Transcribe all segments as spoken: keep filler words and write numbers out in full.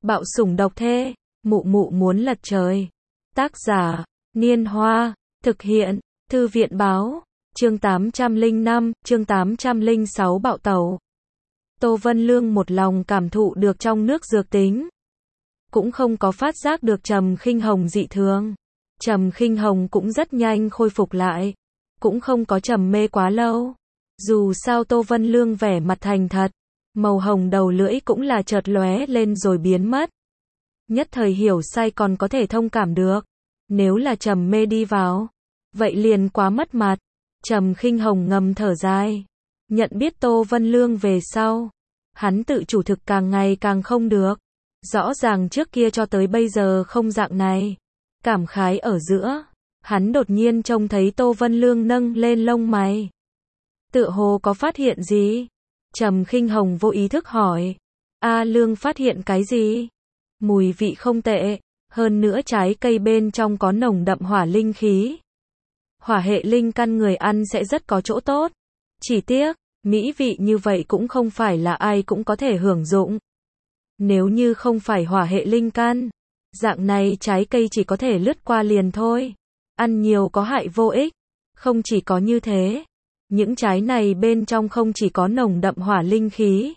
Bạo sủng độc thê, mụ mụ muốn lật trời. Tác giả, Niên Hoa, thực hiện, Thư viện báo, chương tám trăm lẻ năm, chương tám trăm lẻ sáu bạo tẩu. Tô Vân Lương một lòng cảm thụ được trong nước dược tính. Cũng không có phát giác được Trầm Khinh Hồng dị thường. Trầm Khinh Hồng cũng rất nhanh khôi phục lại. Cũng không có trầm mê quá lâu. Dù sao Tô Vân Lương vẻ mặt thành thật. Màu hồng đầu lưỡi cũng là chợt lóe lên rồi biến mất. Nhất thời hiểu sai còn có thể thông cảm được. Nếu là trầm mê đi vào, vậy liền quá mất mặt. Trầm Khinh Hồng ngầm thở dài. Nhận biết Tô Vân Lương về sau, hắn tự chủ thực càng ngày càng không được. Rõ ràng trước kia cho tới bây giờ không dạng này. Cảm khái ở giữa, hắn đột nhiên trông thấy Tô Vân Lương nâng lên lông mày. Tựa hồ có phát hiện gì? Trầm Khinh Hồng vô ý thức hỏi. A Lương phát hiện cái gì? Mùi vị không tệ, hơn nữa trái cây bên trong có nồng đậm hỏa linh khí. Hỏa hệ linh căn người ăn sẽ rất có chỗ tốt. Chỉ tiếc, mỹ vị như vậy cũng không phải là ai cũng có thể hưởng dụng. Nếu như không phải hỏa hệ linh căn, dạng này trái cây chỉ có thể lướt qua liền thôi. Ăn nhiều có hại vô ích. Không chỉ có như thế, những trái này bên trong không chỉ có nồng đậm hỏa linh khí,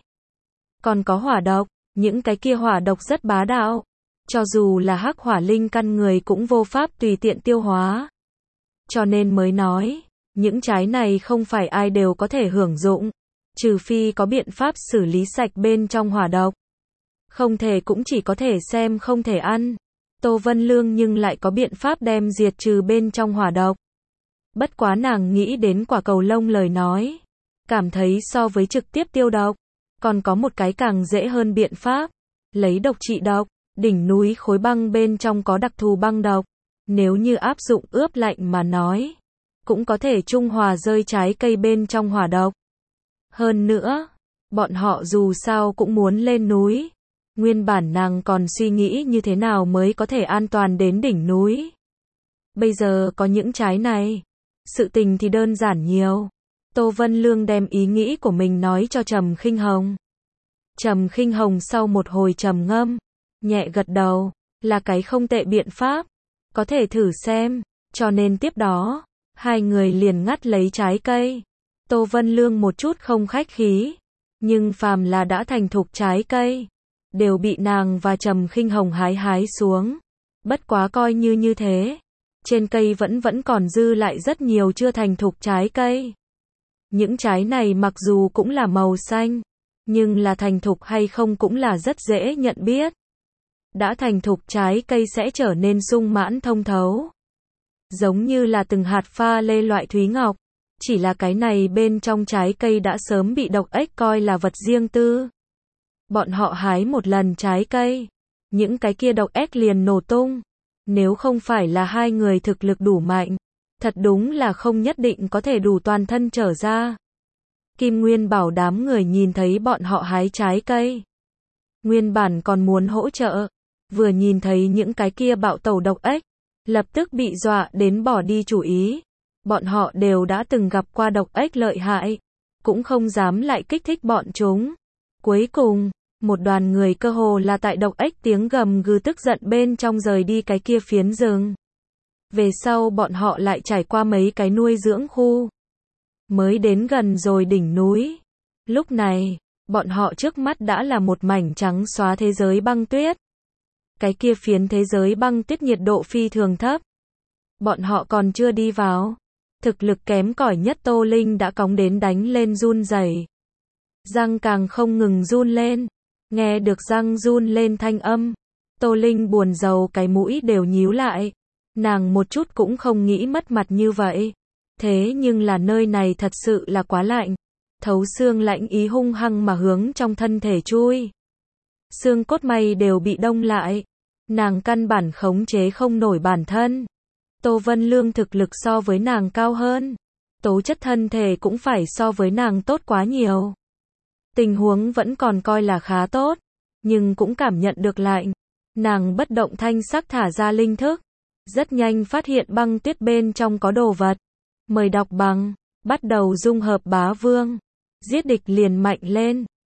còn có hỏa độc. Những cái kia hỏa độc rất bá đạo. Cho dù là hắc hỏa linh căn người cũng vô pháp tùy tiện tiêu hóa. Cho nên mới nói, những trái này không phải ai đều có thể hưởng dụng. Trừ phi có biện pháp xử lý sạch bên trong hỏa độc. Không thể cũng chỉ có thể xem không thể ăn. Tô Vân Lương nhưng lại có biện pháp đem diệt trừ bên trong hỏa độc. Bất quá nàng nghĩ đến quả cầu lông lời nói. Cảm thấy so với trực tiếp tiêu độc, còn có một cái càng dễ hơn biện pháp. Lấy độc trị độc, đỉnh núi khối băng bên trong có đặc thù băng độc. Nếu như áp dụng ướp lạnh mà nói, cũng có thể trung hòa rơi trái cây bên trong hỏa độc. Hơn nữa, bọn họ dù sao cũng muốn lên núi. Nguyên bản nàng còn suy nghĩ như thế nào mới có thể an toàn đến đỉnh núi. Bây giờ có những trái này, sự tình thì đơn giản nhiều. Tô Vân Lương đem ý nghĩ của mình nói cho Trầm Khinh Hồng. Trầm Khinh Hồng sau một hồi trầm ngâm, nhẹ gật đầu, là cái không tệ biện pháp, có thể thử xem. Cho nên tiếp đó, hai người liền ngắt lấy trái cây. Tô Vân Lương một chút không khách khí, nhưng phàm là đã thành thục trái cây, đều bị nàng và Trầm Khinh Hồng hái hái xuống. Bất quá coi như như thế, trên cây vẫn vẫn còn dư lại rất nhiều chưa thành thục trái cây. Những trái này mặc dù cũng là màu xanh, nhưng là thành thục hay không cũng là rất dễ nhận biết. Đã thành thục trái cây sẽ trở nên sung mãn thông thấu, giống như là từng hạt pha lê loại thúy ngọc. Chỉ là cái này bên trong trái cây đã sớm bị độc ếch coi là vật riêng tư. Bọn họ hái một lần trái cây, những cái kia độc ếch liền nổ tung. Nếu không phải là hai người thực lực đủ mạnh, thật đúng là không nhất định có thể đủ toàn thân trở ra. Kim Nguyên bảo đám người nhìn thấy bọn họ hái trái cây, nguyên bản còn muốn hỗ trợ, vừa nhìn thấy những cái kia bạo tẩu độc ếch, lập tức bị dọa đến bỏ đi chủ ý. Bọn họ đều đã từng gặp qua độc ếch lợi hại, cũng không dám lại kích thích bọn chúng. Cuối cùng, một đoàn người cơ hồ là tại độc ếch tiếng gầm gừ tức giận bên trong rời đi cái kia phiến rừng. Về sau bọn họ lại trải qua mấy cái nuôi dưỡng khu, mới đến gần rồi đỉnh núi. Lúc này, bọn họ trước mắt đã là một mảnh trắng xóa thế giới băng tuyết. Cái kia phiến thế giới băng tuyết nhiệt độ phi thường thấp. Bọn họ còn chưa đi vào, thực lực kém cỏi nhất Tô Linh đã cóng đến đánh lên run rẩy. Răng càng không ngừng run lên. Nghe được răng run lên thanh âm, Tô Linh buồn rầu cái mũi đều nhíu lại. Nàng một chút cũng không nghĩ mất mặt như vậy. Thế nhưng là nơi này thật sự là quá lạnh. Thấu xương lạnh ý hung hăng mà hướng trong thân thể chui. Xương cốt may đều bị đông lại. Nàng căn bản khống chế không nổi bản thân. Tô Vân Lương thực lực so với nàng cao hơn. Tố chất thân thể cũng phải so với nàng tốt quá nhiều. Tình huống vẫn còn coi là khá tốt, nhưng cũng cảm nhận được lạnh. Nàng bất động thanh sắc thả ra linh thức, rất nhanh phát hiện băng tuyết bên trong có đồ vật. Mời đọc bằng, bắt đầu dung hợp bá vương. Giết địch liền mạnh lên.